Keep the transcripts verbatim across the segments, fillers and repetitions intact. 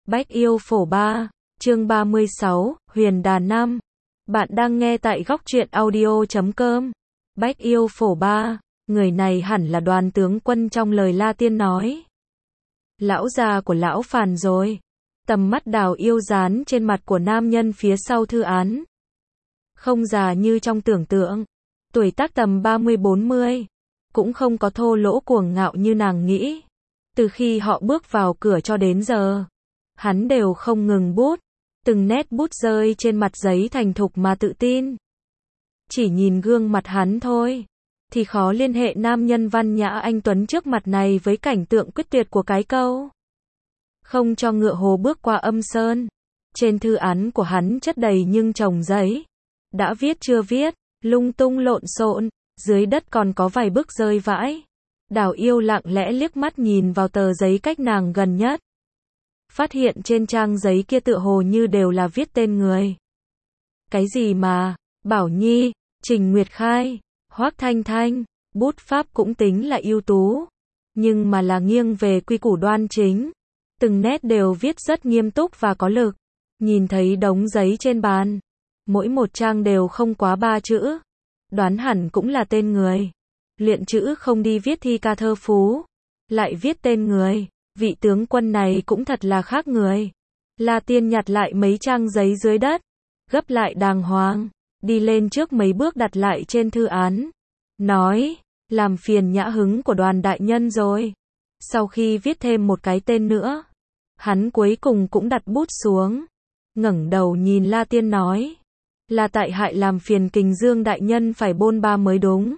Bách Yêu Phổ ba, chương ba mươi sáu, Huyền Đà năm. Bạn đang nghe tại góc truyện audio chấm com. Bách Yêu Phổ ba, người này hẳn là Đoàn tướng quân trong lời La Tiên nói. Lão già của lão phàn rồi. Tầm mắt Đào Yêu dán trên mặt của nam nhân phía sau thư án. Không già như trong tưởng tượng. Tuổi tác tầm ba mươi bốn mươi. Cũng không có thô lỗ cuồng ngạo như nàng nghĩ. Từ khi họ bước vào cửa cho đến giờ, hắn đều không ngừng bút. Từng nét bút rơi trên mặt giấy thành thục mà tự tin. Chỉ nhìn gương mặt hắn thôi, thì khó liên hệ nam nhân văn nhã anh tuấn trước mặt này với cảnh tượng quyết tuyệt của cái câu không cho ngựa hồ bước qua âm sơn. Trên thư án của hắn chất đầy nhưng chồng giấy. Đã viết chưa viết, lung tung lộn xộn, dưới đất còn có vài bức rơi vãi. Đào Yêu lặng lẽ liếc mắt nhìn vào tờ giấy cách nàng gần nhất. Phát hiện trên trang giấy kia tựa hồ như đều là viết tên người. Cái gì mà, Bảo Nhi, Trình Nguyệt Khai, Hoác Thanh Thanh, bút pháp cũng tính là ưu tú. Nhưng mà là nghiêng về quy củ đoan chính. Từng nét đều viết rất nghiêm túc và có lực. Nhìn thấy đống giấy trên bàn. Mỗi một trang đều không quá ba chữ. Đoán hẳn cũng là tên người. Luyện chữ không đi viết thi ca thơ phú. Lại viết tên người. Vị tướng quân này cũng thật là khác người. La Tiên nhặt lại mấy trang giấy dưới đất. Gấp lại đàng hoàng. Đi lên trước mấy bước đặt lại trên thư án. Nói, làm phiền nhã hứng của Đoàn đại nhân rồi. Sau khi viết thêm một cái tên nữa, hắn cuối cùng cũng đặt bút xuống. Ngẩng đầu nhìn La Tiên nói. Là tại hại làm phiền Kình Dương đại nhân phải bôn ba mới đúng.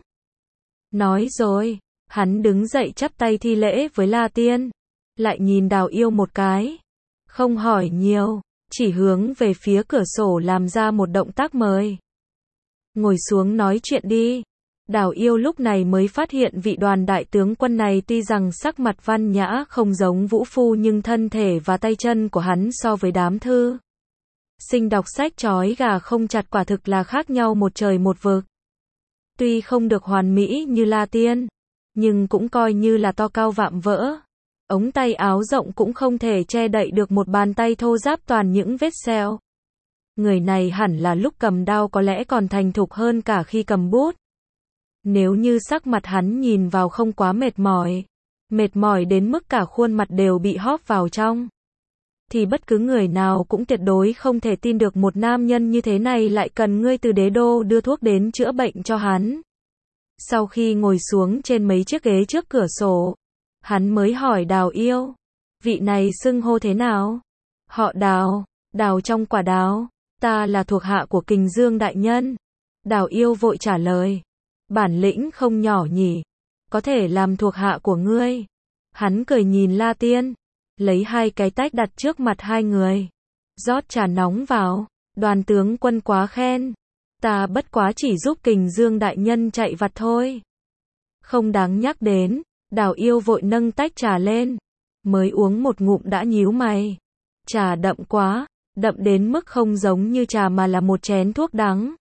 Nói rồi, hắn đứng dậy chắp tay thi lễ với La Tiên. Lại nhìn Đào Yêu một cái. Không hỏi nhiều, chỉ hướng về phía cửa sổ làm ra một động tác mời. Ngồi xuống nói chuyện đi. Đào Yêu lúc này mới phát hiện vị Đoàn đại tướng quân này tuy rằng sắc mặt văn nhã không giống vũ phu nhưng thân thể và tay chân của hắn so với đám thư sinh đọc sách trói gà không chặt quả thực là khác nhau một trời một vực. Tuy không được hoàn mỹ như La Tiên, nhưng cũng coi như là to cao vạm vỡ. Ống tay áo rộng cũng không thể che đậy được một bàn tay thô ráp toàn những vết sẹo. Người này hẳn là lúc cầm đao có lẽ còn thành thục hơn cả khi cầm bút. Nếu như sắc mặt hắn nhìn vào không quá mệt mỏi, mệt mỏi đến mức cả khuôn mặt đều bị hóp vào trong, thì bất cứ người nào cũng tuyệt đối không thể tin được một nam nhân như thế này lại cần ngươi từ đế đô đưa thuốc đến chữa bệnh cho hắn. Sau khi ngồi xuống trên mấy chiếc ghế trước cửa sổ, hắn mới hỏi Đào Yêu, vị này xưng hô thế nào? Họ Đào, Đào trong quả đào, ta là thuộc hạ của Kình Dương đại nhân. Đào Yêu vội trả lời, bản lĩnh không nhỏ nhỉ, có thể làm thuộc hạ của ngươi. Hắn cười nhìn La Tiên, lấy hai cái tách đặt trước mặt hai người, rót trà nóng vào. Đoàn tướng quân quá khen, ta bất quá chỉ giúp Kình Dương đại nhân chạy vặt thôi, không đáng nhắc đến. Đào Yêu vội nâng tách trà lên, mới uống một ngụm đã nhíu mày. Trà đậm quá, đậm đến mức không giống như trà mà là một chén thuốc đắng.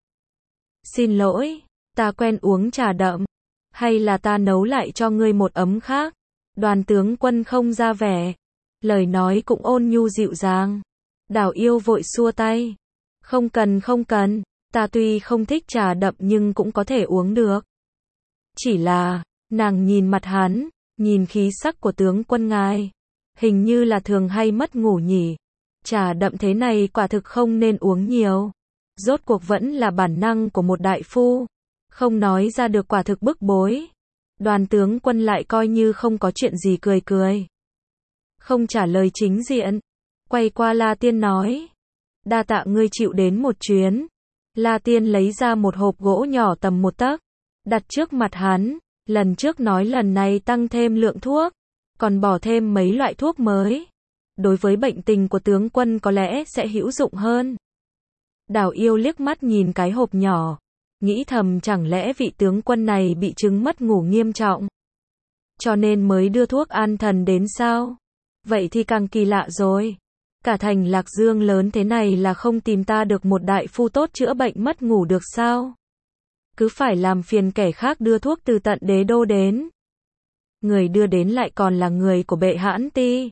Xin lỗi, ta quen uống trà đậm, hay là ta nấu lại cho ngươi một ấm khác? Đoàn tướng quân không ra vẻ, lời nói cũng ôn nhu dịu dàng. Đào Yêu vội xua tay, không cần không cần, ta tuy không thích trà đậm nhưng cũng có thể uống được. Chỉ là, nàng nhìn mặt hắn, nhìn khí sắc của tướng quân ngài, hình như là thường hay mất ngủ nhỉ. Trà đậm thế này quả thực không nên uống nhiều. Rốt cuộc vẫn là bản năng của một đại phu, không nói ra được quả thực bức bối. Đoàn tướng quân lại coi như không có chuyện gì cười cười, không trả lời chính diện. Quay qua La Tiên nói, đa tạ ngươi chịu đến một chuyến. La Tiên lấy ra một hộp gỗ nhỏ tầm một tấc, đặt trước mặt hắn. Lần trước nói lần này tăng thêm lượng thuốc, còn bỏ thêm mấy loại thuốc mới. Đối với bệnh tình của tướng quân có lẽ sẽ hữu dụng hơn. Đào Yêu liếc mắt nhìn cái hộp nhỏ, nghĩ thầm chẳng lẽ vị tướng quân này bị chứng mất ngủ nghiêm trọng, cho nên mới đưa thuốc an thần đến sao? Vậy thì càng kỳ lạ rồi. Cả thành Lạc Dương lớn thế này là không tìm ta được một đại phu tốt chữa bệnh mất ngủ được sao? Cứ phải làm phiền kẻ khác đưa thuốc từ tận đế đô đến. Người đưa đến lại còn là người của bệ hãn ti.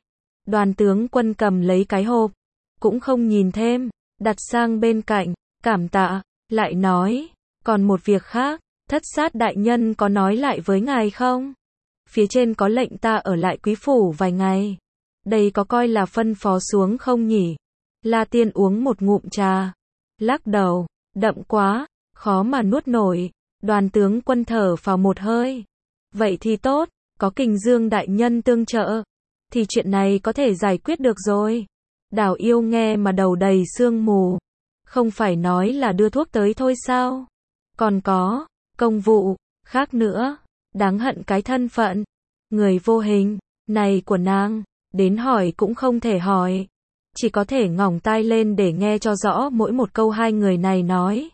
Đoàn tướng quân cầm lấy cái hộp, cũng không nhìn thêm, đặt sang bên cạnh, cảm tạ, lại nói, còn một việc khác, thất sát đại nhân có nói lại với ngài không? Phía trên có lệnh ta ở lại quý phủ vài ngày. Đây có coi là phân phó xuống không nhỉ? La Tiên uống một ngụm trà, lắc đầu, đậm quá, khó mà nuốt nổi. Đoàn tướng quân thở phào một hơi. Vậy thì tốt, có Kình Dương đại nhân tương trợ, thì chuyện này có thể giải quyết được rồi. Đào Yêu nghe mà đầu đầy sương mù. Không phải nói là đưa thuốc tới thôi sao? Còn có, công vụ, khác nữa. Đáng hận cái thân phận, người vô hình, này của nàng, đến hỏi cũng không thể hỏi. Chỉ có thể ngỏng tai lên để nghe cho rõ mỗi một câu hai người này nói.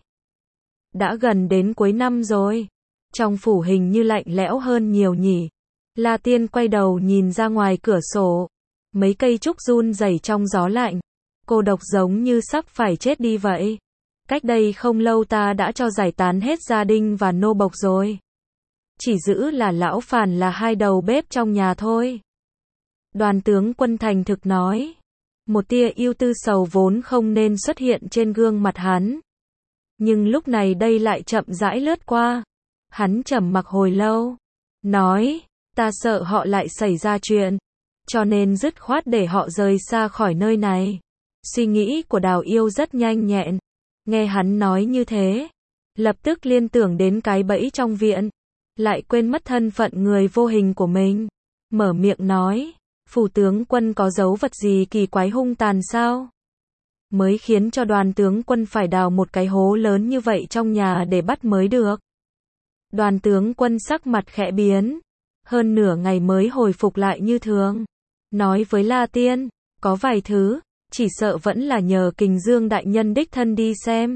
Đã gần đến cuối năm rồi. Trong phủ hình như lạnh lẽo hơn nhiều nhỉ. La Tiên quay đầu nhìn ra ngoài cửa sổ. Mấy cây trúc run rẩy trong gió lạnh. Cô độc giống như sắp phải chết đi vậy. Cách đây không lâu ta đã cho giải tán hết gia đình và nô bộc rồi. Chỉ giữ là lão phàn là hai đầu bếp trong nhà thôi. Đoàn tướng quân thành thực nói. Một tia ưu tư sầu vốn không nên xuất hiện trên gương mặt hắn. Nhưng lúc này đây lại chậm rãi lướt qua. Hắn trầm mặc hồi lâu. Nói, ta sợ họ lại xảy ra chuyện. Cho nên dứt khoát để họ rời xa khỏi nơi này. Suy nghĩ của Đào Yêu rất nhanh nhẹn. Nghe hắn nói như thế. Lập tức liên tưởng đến cái bẫy trong viện. Lại quên mất thân phận người vô hình của mình. Mở miệng nói, phủ tướng quân có dấu vật gì kỳ quái hung tàn sao? Mới khiến cho đoàn tướng quân phải đào một cái hố lớn như vậy trong nhà để bắt mới được. Đoàn tướng quân sắc mặt khẽ biến. Hơn nửa ngày mới hồi phục lại như thường. Nói với La Tiên, có vài thứ, chỉ sợ vẫn là nhờ Kình Dương đại nhân đích thân đi xem.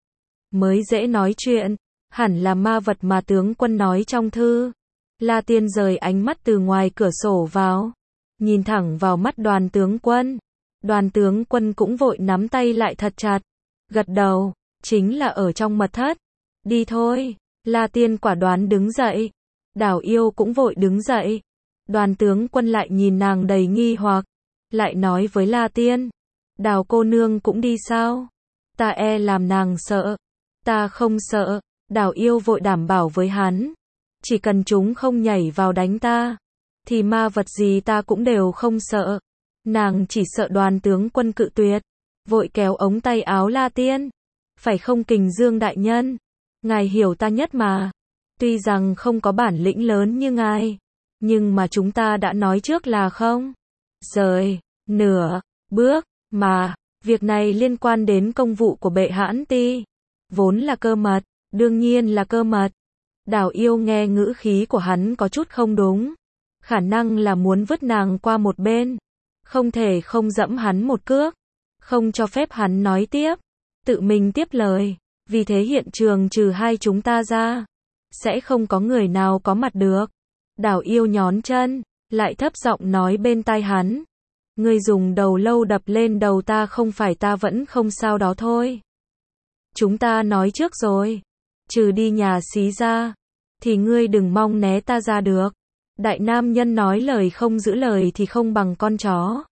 Mới dễ nói chuyện. Hẳn là ma vật mà tướng quân nói trong thư. La Tiên rời ánh mắt từ ngoài cửa sổ vào. Nhìn thẳng vào mắt đoàn tướng quân. Đoàn tướng quân cũng vội nắm tay lại thật chặt. Gật đầu, chính là ở trong mật thất. Đi thôi. La Tiên quả đoán đứng dậy. Đào Yêu cũng vội đứng dậy. Đoàn tướng quân lại nhìn nàng đầy nghi hoặc. Lại nói với La Tiên. Đào cô nương cũng đi sao? Ta e làm nàng sợ. Ta không sợ. Đào Yêu vội đảm bảo với hắn. Chỉ cần chúng không nhảy vào đánh ta. Thì ma vật gì ta cũng đều không sợ. Nàng chỉ sợ đoàn tướng quân cự tuyệt. Vội kéo ống tay áo La Tiên. Phải không Kình Dương đại nhân? Ngài hiểu ta nhất mà. Tuy rằng không có bản lĩnh lớn như ngài. Nhưng mà chúng ta đã nói trước là không. Rời. Nửa. Bước. Mà. Việc này liên quan đến công vụ của bệ hãn ti. Vốn là cơ mật. Đương nhiên là cơ mật. Đào Yêu nghe ngữ khí của hắn có chút không đúng. Khả năng là muốn vứt nàng qua một bên. Không thể không dẫm hắn một cước. Không cho phép hắn nói tiếp. Tự mình tiếp lời. Vì thế hiện trường trừ hai chúng ta ra. Sẽ không có người nào có mặt được. Đào Yêu nhón chân. Lại thấp giọng nói bên tai hắn. Ngươi dùng đầu lâu đập lên đầu ta không phải ta vẫn không sao đó thôi. Chúng ta nói trước rồi. Trừ đi nhà xí ra. Thì ngươi đừng mong né ta ra được. Đại nam nhân nói lời không giữ lời thì không bằng con chó.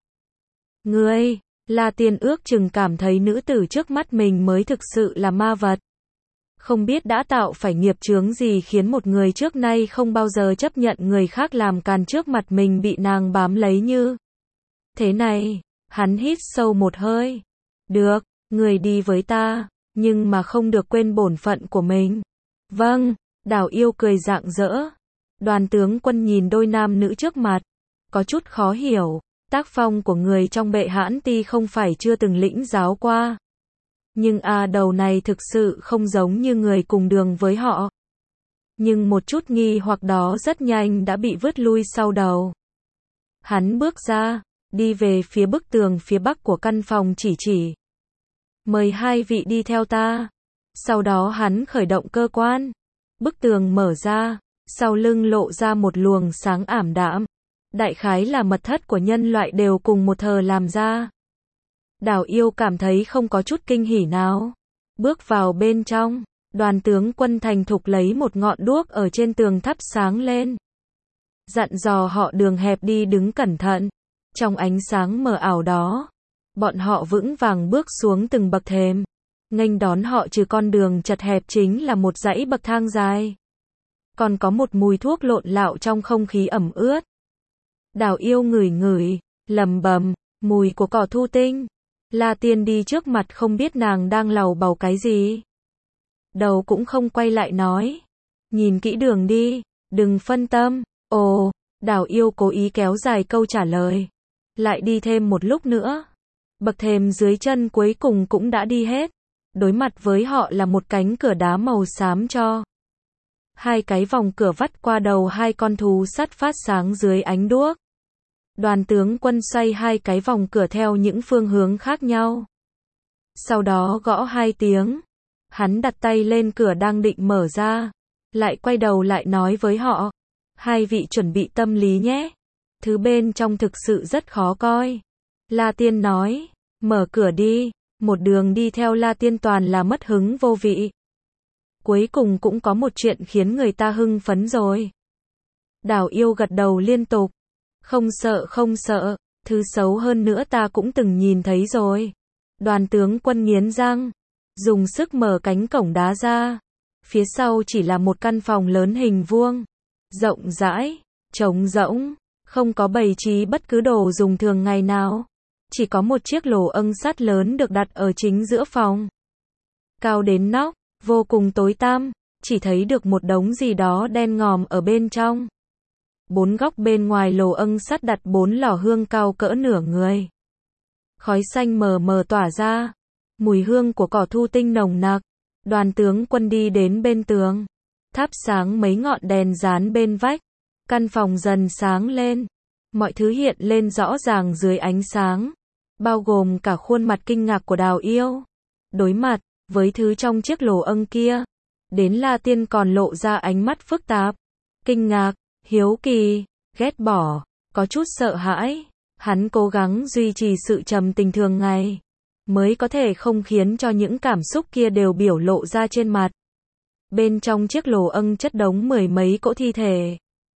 Ngươi, La Tiên ước chừng cảm thấy nữ tử trước mắt mình mới thực sự là ma vật. Không biết đã tạo phải nghiệp chướng gì khiến một người trước nay không bao giờ chấp nhận người khác làm càn trước mặt mình bị nàng bám lấy như. Thế này, hắn hít sâu một hơi. Được, người đi với ta, nhưng mà không được quên bổn phận của mình. Vâng, Đào Yêu cười rạng rỡ. Đoàn tướng quân nhìn đôi nam nữ trước mặt. Có chút khó hiểu. Tác phong của người trong bệ hãn ti không phải chưa từng lĩnh giáo qua. Nhưng à đầu này thực sự không giống như người cùng đường với họ. Nhưng một chút nghi hoặc đó rất nhanh đã bị vứt lui sau đầu. Hắn bước ra, đi về phía bức tường phía bắc của căn phòng chỉ chỉ. Mời hai vị đi theo ta. Sau đó hắn khởi động cơ quan. Bức tường mở ra, sau lưng lộ ra một luồng sáng ảm đạm. Đại khái là mật thất của nhân loại đều cùng một thờ làm ra. Đào Yêu cảm thấy không có chút kinh hỉ nào. Bước vào bên trong, đoàn tướng quân thành thục lấy một ngọn đuốc ở trên tường thắp sáng lên. Dặn dò họ đường hẹp đi đứng cẩn thận. Trong ánh sáng mờ ảo đó, bọn họ vững vàng bước xuống từng bậc thềm. Nghênh đón họ trừ con đường chật hẹp chính là một dãy bậc thang dài. Còn có một mùi thuốc lộn lạo trong không khí ẩm ướt. Đào Yêu ngửi ngửi, lầm bầm, mùi của cỏ thu tinh. La Tiên đi trước mặt không biết nàng đang lầu bầu cái gì. Đầu cũng không quay lại nói. Nhìn kỹ đường đi, đừng phân tâm. Ồ, Đào Yêu cố ý kéo dài câu trả lời. Lại đi thêm một lúc nữa. Bậc thềm dưới chân cuối cùng cũng đã đi hết. Đối mặt với họ là một cánh cửa đá màu xám cho. Hai cái vòng cửa vắt qua đầu hai con thú sắt phát sáng dưới ánh đuốc. Đoàn tướng quân xoay hai cái vòng cửa theo những phương hướng khác nhau. Sau đó gõ hai tiếng. Hắn đặt tay lên cửa đang định mở ra. Lại quay đầu lại nói với họ. Hai vị chuẩn bị tâm lý nhé. Thứ bên trong thực sự rất khó coi. La Tiên nói. Mở cửa đi. Một đường đi theo La Tiên toàn là mất hứng vô vị. Cuối cùng cũng có một chuyện khiến người ta hưng phấn rồi. Đào Yêu gật đầu liên tục. Không sợ không sợ, thứ xấu hơn nữa ta cũng từng nhìn thấy rồi. Đoàn tướng quân nghiến răng, dùng sức mở cánh cổng đá ra. Phía sau chỉ là một căn phòng lớn hình vuông, rộng rãi, trống rỗng, không có bày trí bất cứ đồ dùng thường ngày nào. Chỉ có một chiếc lồ âng sắt lớn được đặt ở chính giữa phòng. Cao đến nóc, vô cùng tối tăm, chỉ thấy được một đống gì đó đen ngòm ở bên trong. Bốn góc bên ngoài lồ âng sắt đặt bốn lò hương cao cỡ nửa người. Khói xanh mờ mờ tỏa ra. Mùi hương của cỏ thu tinh nồng nặc. Đoàn tướng quân đi đến bên tường. Thắp sáng mấy ngọn đèn dán bên vách. Căn phòng dần sáng lên. Mọi thứ hiện lên rõ ràng dưới ánh sáng. Bao gồm cả khuôn mặt kinh ngạc của Đào Yêu. Đối mặt với thứ trong chiếc lồ âng kia. Đến La Tiên còn lộ ra ánh mắt phức tạp. Kinh ngạc, hiếu kỳ, ghét bỏ, có chút sợ hãi. Hắn cố gắng duy trì sự trầm tĩnh thường ngày, mới có thể không khiến cho những cảm xúc kia đều biểu lộ ra trên mặt. Bên trong chiếc lồ âng chất đống mười mấy cỗ thi thể.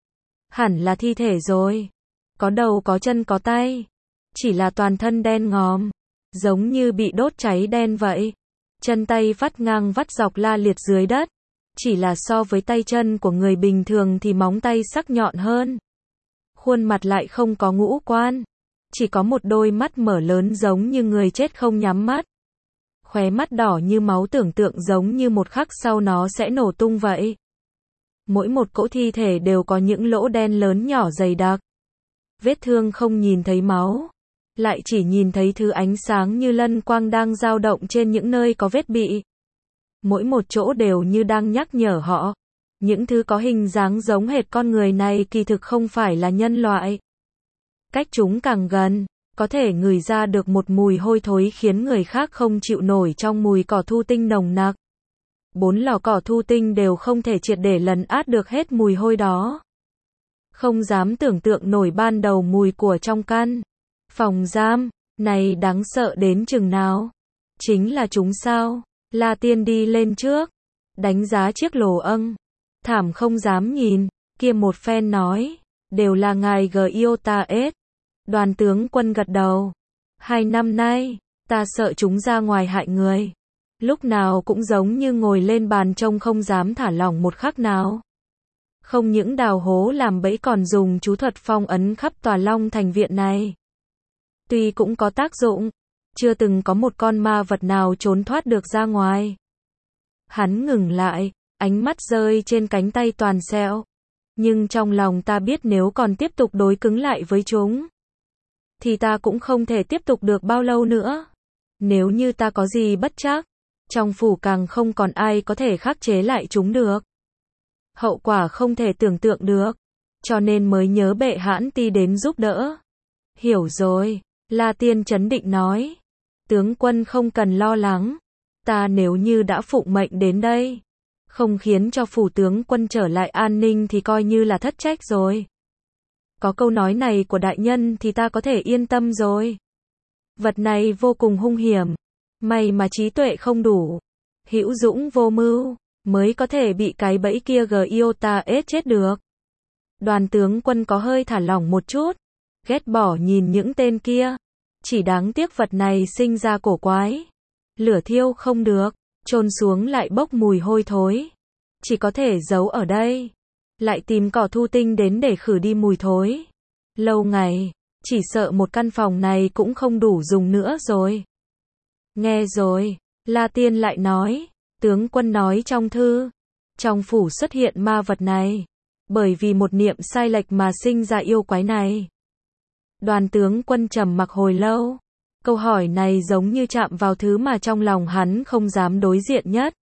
Hẳn là thi thể rồi. Có đầu có chân có tay. Chỉ là toàn thân đen ngòm, giống như bị đốt cháy đen vậy. Chân tay vắt ngang vắt dọc la liệt dưới đất. Chỉ là so với tay chân của người bình thường thì móng tay sắc nhọn hơn. Khuôn mặt lại không có ngũ quan. Chỉ có một đôi mắt mở lớn giống như người chết không nhắm mắt. Khóe mắt đỏ như máu tưởng tượng giống như một khắc sau nó sẽ nổ tung vậy. Mỗi một cỗ thi thể đều có những lỗ đen lớn nhỏ dày đặc. Vết thương không nhìn thấy máu. Lại chỉ nhìn thấy thứ ánh sáng như lân quang đang dao động trên những nơi có vết bị. Mỗi một chỗ đều như đang nhắc nhở họ. Những thứ có hình dáng giống hệt con người này kỳ thực không phải là nhân loại. Cách chúng càng gần, có thể ngửi ra được một mùi hôi thối khiến người khác không chịu nổi trong mùi cỏ thu tinh nồng nặc. Bốn lò cỏ thu tinh đều không thể triệt để lấn át được hết mùi hôi đó. Không dám tưởng tượng nổi ban đầu mùi của trong căn phòng giam này đáng sợ đến chừng nào. Chính là chúng sao? La Tiên đi lên trước, đánh giá chiếc lồ âng. Thảm không dám nhìn, kia một phen nói, đều là ngài Giotaes. Đoàn tướng quân gật đầu. Hai năm nay, ta sợ chúng ra ngoài hại người. Lúc nào cũng giống như ngồi lên bàn trông không dám thả lỏng một khắc nào. Không những đào hố làm bẫy còn dùng chú thuật phong ấn khắp tòa Long Thành viện này. Tuy cũng có tác dụng, chưa từng có một con ma vật nào trốn thoát được ra ngoài. Hắn ngừng lại, ánh mắt rơi trên cánh tay toàn sẹo. Nhưng trong lòng ta biết nếu còn tiếp tục đối cứng lại với chúng, thì ta cũng không thể tiếp tục được bao lâu nữa. Nếu như ta có gì bất trắc, trong phủ càng không còn ai có thể khắc chế lại chúng được. Hậu quả không thể tưởng tượng được. Cho nên mới nhớ bệ hãn ti đến giúp đỡ. Hiểu rồi, La Tiên trấn định nói. Tướng quân không cần lo lắng. Ta nếu như đã phụng mệnh đến đây, không khiến cho phủ tướng quân trở lại an ninh thì coi như là thất trách rồi. Có câu nói này của đại nhân thì ta có thể yên tâm rồi. Vật này vô cùng hung hiểm. May mà trí tuệ không đủ, hữu dũng vô mưu, mới có thể bị cái bẫy kia Giotaes chết được. Đoàn tướng quân có hơi thả lỏng một chút. ghét bỏ nhìn những tên kia. Chỉ đáng tiếc vật này sinh ra cổ quái. Lửa thiêu không được, chôn xuống lại bốc mùi hôi thối. Chỉ có thể giấu ở đây. Lại tìm cỏ thu tinh đến để khử đi mùi thối. Lâu ngày, chỉ sợ một căn phòng này cũng không đủ dùng nữa rồi. Nghe rồi, La Tiên lại nói, tướng quân nói trong thư, trong phủ xuất hiện ma vật này, bởi vì một niệm sai lệch mà sinh ra yêu quái này. Đoàn tướng quân trầm mặc hồi lâu, câu hỏi này giống như chạm vào thứ mà trong lòng hắn không dám đối diện nhất.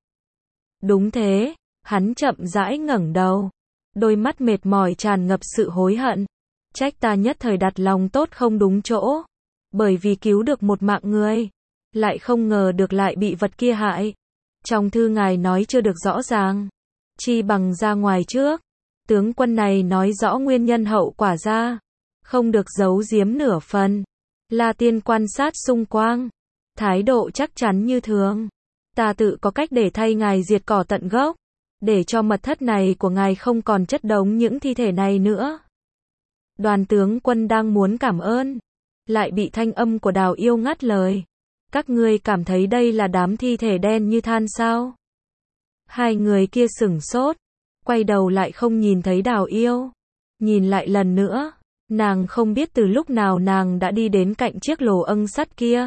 Đúng thế, hắn chậm rãi ngẩng đầu, đôi mắt mệt mỏi tràn ngập sự hối hận. Trách ta nhất thời đặt lòng tốt không đúng chỗ, bởi vì cứu được một mạng người, lại không ngờ được lại bị vật kia hại. Trong thư ngài nói chưa được rõ ràng, chi bằng ra ngoài trước. Tướng quân này nói rõ nguyên nhân hậu quả ra, không được giấu giếm nửa phần. La Tiên quan sát xung quanh, thái độ chắc chắn như thường. Ta tự có cách để thay ngài diệt cỏ tận gốc, để cho mật thất này của ngài không còn chất đống những thi thể này nữa. Đoàn tướng quân đang muốn cảm ơn, lại bị thanh âm của Đào Yêu ngắt lời. Các ngươi cảm thấy đây là đám thi thể đen như than sao? Hai người kia sửng sốt, quay đầu lại không nhìn thấy Đào Yêu. Nhìn lại lần nữa, nàng không biết từ lúc nào nàng đã đi đến cạnh chiếc lồ âng sắt kia.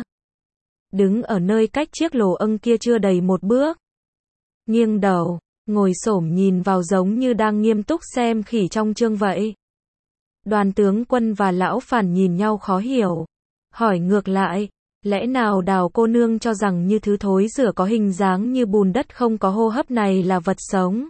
Đứng ở nơi cách chiếc lồ âng kia chưa đầy một bước. Nghiêng đầu, ngồi xổm nhìn vào giống như đang nghiêm túc xem khỉ trong chương vậy. Đoàn tướng quân và lão phản nhìn nhau khó hiểu. Hỏi ngược lại, lẽ nào Đào cô nương cho rằng như thứ thối rửa có hình dáng như bùn đất không có hô hấp này là vật sống?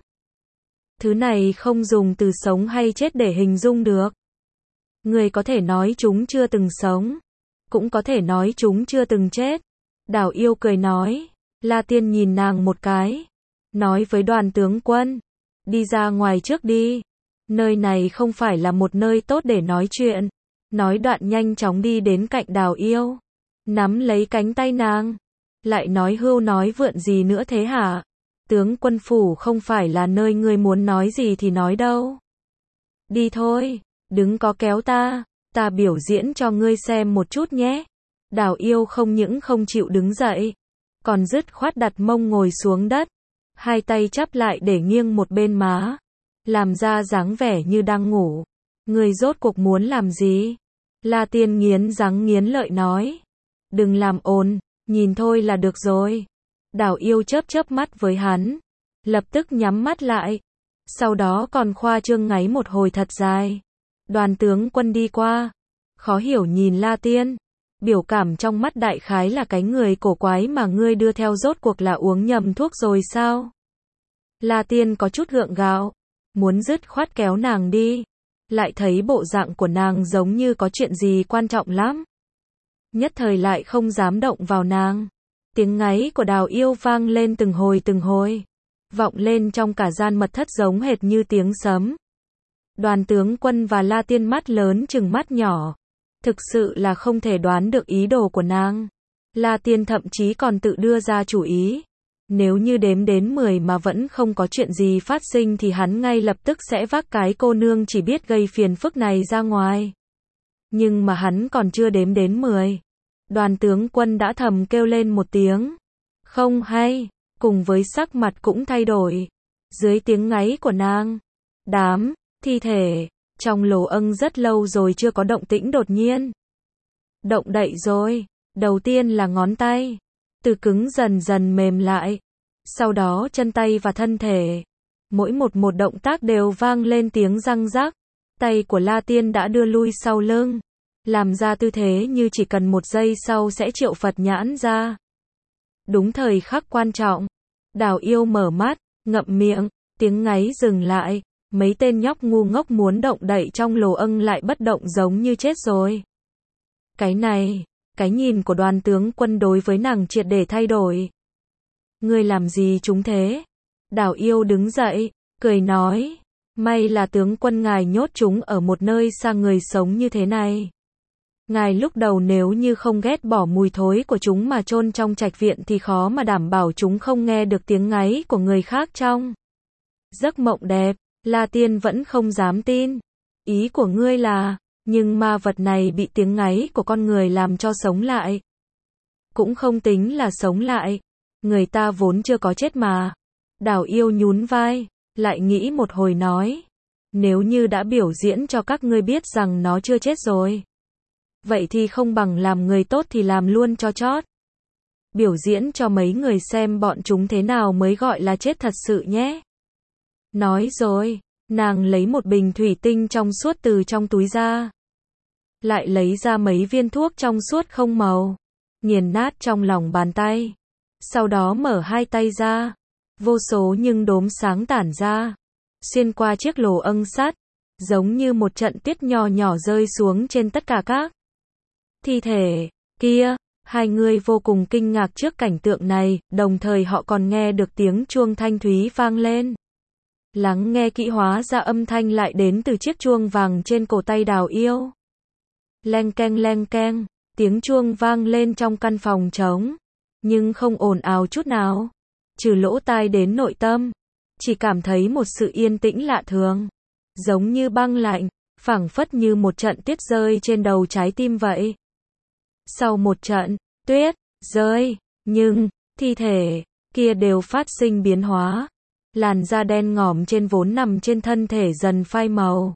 Thứ này không dùng từ sống hay chết để hình dung được. Người có thể nói chúng chưa từng sống, cũng có thể nói chúng chưa từng chết. Đào Yêu cười nói. La Tiên nhìn nàng một cái, nói với đoàn tướng quân, đi ra ngoài trước đi. Nơi này không phải là một nơi tốt để nói chuyện. Nói đoạn nhanh chóng đi đến cạnh Đào Yêu, nắm lấy cánh tay nàng. Lại nói hưu nói vượn gì nữa thế hả? Tướng quân phủ không phải là nơi ngươi muốn nói gì thì nói đâu. Đi thôi, đừng có kéo ta, ta biểu diễn cho ngươi xem một chút nhé. Đào Yêu không những không chịu đứng dậy, còn dứt khoát đặt mông ngồi xuống đất, hai tay chắp lại để nghiêng một bên má, làm ra dáng vẻ như đang ngủ. Ngươi rốt cuộc muốn làm gì? La Tiên nghiến răng nghiến lợi nói. Đừng làm ồn, nhìn thôi là được rồi. Đào Yêu chớp chớp mắt với hắn, lập tức nhắm mắt lại. Sau đó còn khoa trương ngáy một hồi thật dài. Đoàn tướng quân đi qua, khó hiểu nhìn La Tiên. Biểu cảm trong mắt đại khái là cái người cổ quái mà ngươi đưa theo rốt cuộc là uống nhầm thuốc rồi sao? La Tiên có chút gượng gạo, muốn dứt khoát kéo nàng đi, lại thấy bộ dạng của nàng giống như có chuyện gì quan trọng lắm. Nhất thời lại không dám động vào nàng. Tiếng ngáy của Đào Yêu vang lên từng hồi từng hồi, vọng lên trong cả gian mật thất giống hệt như tiếng sấm. Đoàn tướng quân và La Tiên mắt lớn chừng mắt nhỏ, thực sự là không thể đoán được ý đồ của nàng. La Tiên thậm chí còn tự đưa ra chủ ý. Nếu như đếm đến mười mà vẫn không có chuyện gì phát sinh thì hắn ngay lập tức sẽ vác cái cô nương chỉ biết gây phiền phức này ra ngoài. Nhưng mà hắn còn chưa đếm đến mười. Đoàn tướng quân đã thầm kêu lên một tiếng. Không hay, cùng với sắc mặt cũng thay đổi. Dưới tiếng ngáy của nàng, đám thi thể trong lồ âng rất lâu rồi chưa có động tĩnh đột nhiên động đậy rồi. Đầu tiên là ngón tay, từ cứng dần dần mềm lại, sau đó chân tay và thân thể. Mỗi một một động tác đều vang lên tiếng răng rắc. Tay của La Tiên đã đưa lui sau lưng, làm ra tư thế như chỉ cần một giây sau sẽ triệu Phật nhãn ra. Đúng thời khắc quan trọng, Đào Yêu mở mắt, ngậm miệng, tiếng ngáy dừng lại. Mấy tên nhóc ngu ngốc muốn động đậy trong lồ âng lại bất động giống như chết rồi. Cái này, cái nhìn của đoàn tướng quân đối với nàng triệt để thay đổi. Ngươi làm gì chúng thế? Đào Yêu đứng dậy, cười nói. May là tướng quân ngài nhốt chúng ở một nơi xa người sống như thế này. Ngài lúc đầu nếu như không ghét bỏ mùi thối của chúng mà chôn trong trạch viện thì khó mà đảm bảo chúng không nghe được tiếng ngáy của người khác trong giấc mộng đẹp. La Tiên vẫn không dám tin. Ý của ngươi là, Nhưng ma vật này bị tiếng ngáy của con người làm cho sống lại. Cũng không tính là sống lại. Người ta vốn chưa có chết mà. Đào yêu nhún vai, lại nghĩ một hồi nói. Nếu như đã biểu diễn cho các ngươi biết rằng nó chưa chết rồi. Vậy thì không bằng làm người tốt thì làm luôn cho chót. Biểu diễn cho mấy người xem bọn chúng thế nào mới gọi là chết thật sự nhé. Nói rồi, nàng lấy một bình thủy tinh trong suốt từ trong túi ra. Lại lấy ra mấy viên thuốc trong suốt không màu. Nghiền nát trong lòng bàn tay. Sau đó mở hai tay ra. Vô số những đốm sáng tản ra. Xuyên qua chiếc lồ âng sắt. Giống như một trận tuyết nhỏ nhỏ rơi xuống trên tất cả các thi thể kia. Hai người vô cùng kinh ngạc trước cảnh tượng này, đồng thời họ còn nghe được tiếng chuông thanh thúy vang lên. Lắng nghe kỹ hóa ra âm thanh lại đến từ chiếc chuông vàng trên cổ tay Đào yêu. Leng keng leng keng, tiếng chuông vang lên trong căn phòng trống, nhưng không ồn ào chút nào, trừ lỗ tai đến nội tâm, chỉ cảm thấy một sự yên tĩnh lạ thường, giống như băng lạnh, phảng phất như một trận tuyết rơi trên đầu trái tim vậy. Sau một trận tuyết rơi, nhưng thi thể kia đều phát sinh biến hóa. Làn da đen ngòm trên vốn nằm trên thân thể dần phai màu.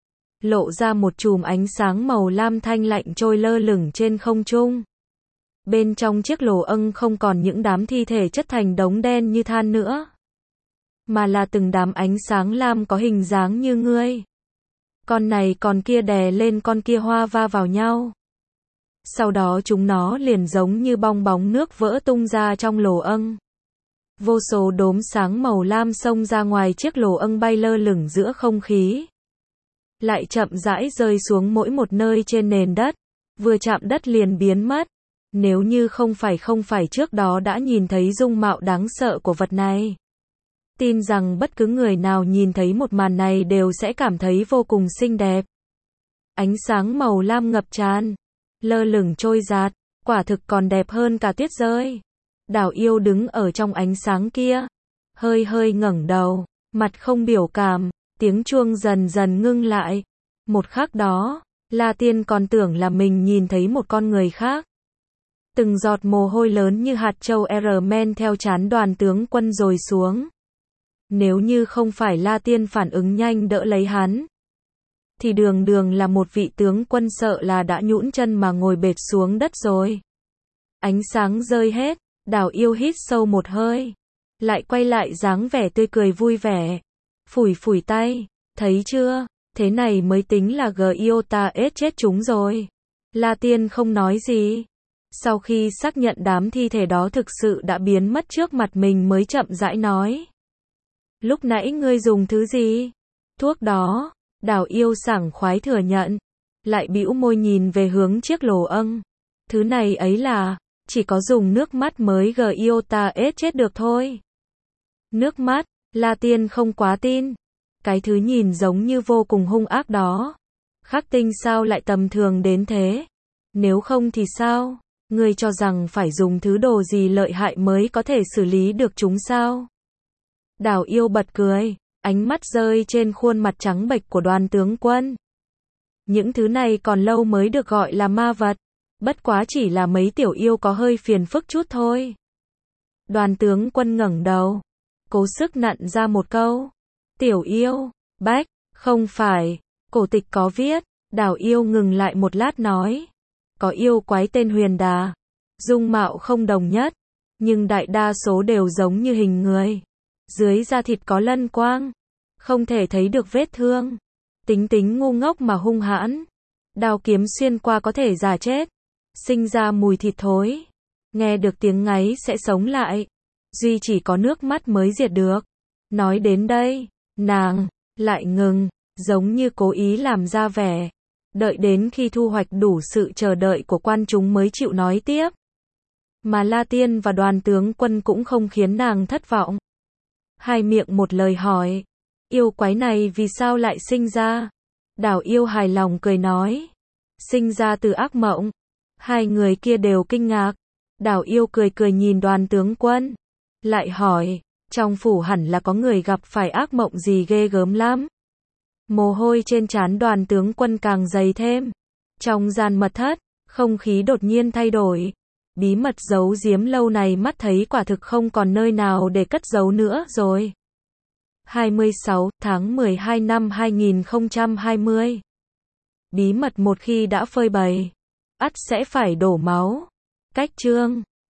Lộ ra một chùm ánh sáng màu lam thanh lạnh trôi lơ lửng trên không trung. Bên trong chiếc lồ âng không còn những đám thi thể chất thành đống đen như than nữa. Mà là từng đám ánh sáng lam có hình dáng như ngươi. Con này con kia đè lên con kia hoa va vào nhau. Sau đó chúng nó liền giống như bong bóng nước vỡ tung ra trong lồ âng. Vô số đốm sáng màu lam xông ra ngoài chiếc lồ âng bay lơ lửng giữa không khí. Lại chậm rãi rơi xuống mỗi một nơi trên nền đất. Vừa chạm đất liền biến mất. Nếu như không phải không phải trước đó đã nhìn thấy dung mạo đáng sợ của vật này. Tin rằng bất cứ người nào nhìn thấy một màn này đều sẽ cảm thấy vô cùng xinh đẹp. Ánh sáng màu lam ngập tràn. Lơ lửng trôi dạt. Quả thực còn đẹp hơn cả tuyết rơi. Đào yêu đứng ở trong ánh sáng kia. Hơi hơi ngẩng đầu. Mặt không biểu cảm. Tiếng chuông dần dần ngưng lại. Một khắc đó, La Tiên còn tưởng là mình nhìn thấy một con người khác. Từng giọt mồ hôi lớn như hạt châu R men theo trán Đoàn tướng quân rồi xuống. Nếu như không phải La Tiên phản ứng nhanh đỡ lấy hắn, thì đường đường là một vị tướng quân sợ là đã nhũn chân mà ngồi bệt xuống đất rồi. Ánh sáng rơi hết, Đào yêu hít sâu một hơi. Lại quay lại dáng vẻ tươi cười vui vẻ. Phủi phủi tay, thấy chưa, thế này mới tính là Giota ết chết chúng rồi. La Tiên không nói gì. Sau khi xác nhận đám thi thể đó thực sự đã biến mất trước mặt mình mới chậm rãi nói. Lúc nãy ngươi dùng thứ gì? Thuốc đó. Đào yêu sảng khoái thừa nhận. Lại bĩu môi nhìn về hướng chiếc lồ âng. Thứ này ấy là, chỉ có dùng nước mắt mới Giota ết chết được thôi. Nước mắt, La Tiên không quá tin. Cái thứ nhìn giống như vô cùng hung ác đó. Khắc tinh sao lại tầm thường đến thế? Nếu không thì sao? Ngươi cho rằng phải dùng thứ đồ gì lợi hại mới có thể xử lý được chúng sao? Đào yêu bật cười, ánh mắt rơi trên khuôn mặt trắng bệch của Đoàn tướng quân. Những thứ này còn lâu mới được gọi là ma vật. Bất quá chỉ là mấy tiểu yêu có hơi phiền phức chút thôi. Đoàn tướng quân ngẩng đầu, cố sức nặn ra một câu. Tiểu yêu, bách, không phải, cổ tịch có viết. Đào yêu ngừng lại một lát nói. Có yêu quái tên Huyền Đà. Dung mạo không đồng nhất. Nhưng đại đa số đều giống như hình người. Dưới da thịt có lân quang. Không thể thấy được vết thương. Tính tính ngu ngốc mà hung hãn. Đao kiếm xuyên qua có thể già chết. Sinh ra mùi thịt thối. Nghe được tiếng ngáy sẽ sống lại. Duy chỉ có nước mắt mới diệt được. Nói đến đây, nàng lại ngừng, giống như cố ý làm ra vẻ. Đợi đến khi thu hoạch đủ sự chờ đợi của quan chúng mới chịu nói tiếp. Mà La Tiên và Đoàn tướng quân cũng không khiến nàng thất vọng. Hai miệng một lời hỏi. Yêu quái này vì sao lại sinh ra? Đào yêu hài lòng cười nói. Sinh ra từ ác mộng. Hai người kia đều kinh ngạc. Đào yêu cười cười nhìn Đoàn tướng quân. Lại hỏi. Trong phủ hẳn là có người gặp phải ác mộng gì ghê gớm lắm. Mồ hôi trên trán đoàn tướng quân càng dày thêm. Trong gian mật thất, không khí đột nhiên thay đổi. Bí mật giấu giếm lâu này mắt thấy quả thực không còn nơi nào để cất giấu nữa rồi. hai mươi sáu tháng mười hai năm hai nghìn không trăm hai mươi. Bí mật một khi đã phơi bày, ắt sẽ phải đổ máu. Cách chương